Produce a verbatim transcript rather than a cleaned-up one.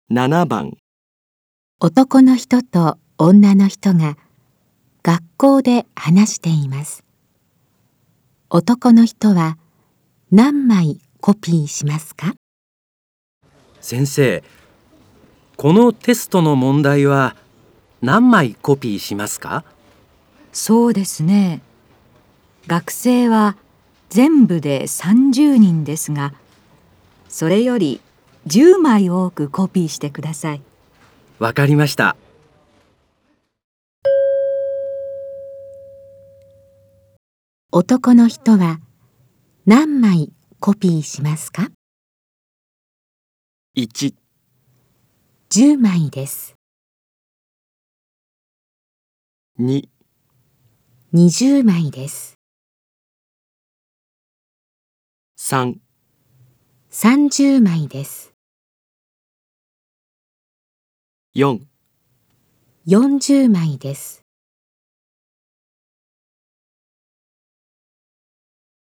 ななばん。 男の人と女の人が学校で話しています。男の人は何枚コピーしますか？ 先生、このテストの問題は何枚コピーしますか？ そうですね。学生は全部でさんじゅうにんですが、それよりじゅうまい多くコピーしてください。 わかりました。 男の人は何枚コピーしますか？ いち、 じゅうまいです。 に、 にじゅうまいです。 さん、 さんじゅうまいです。 よん、 よんじゅうまいです。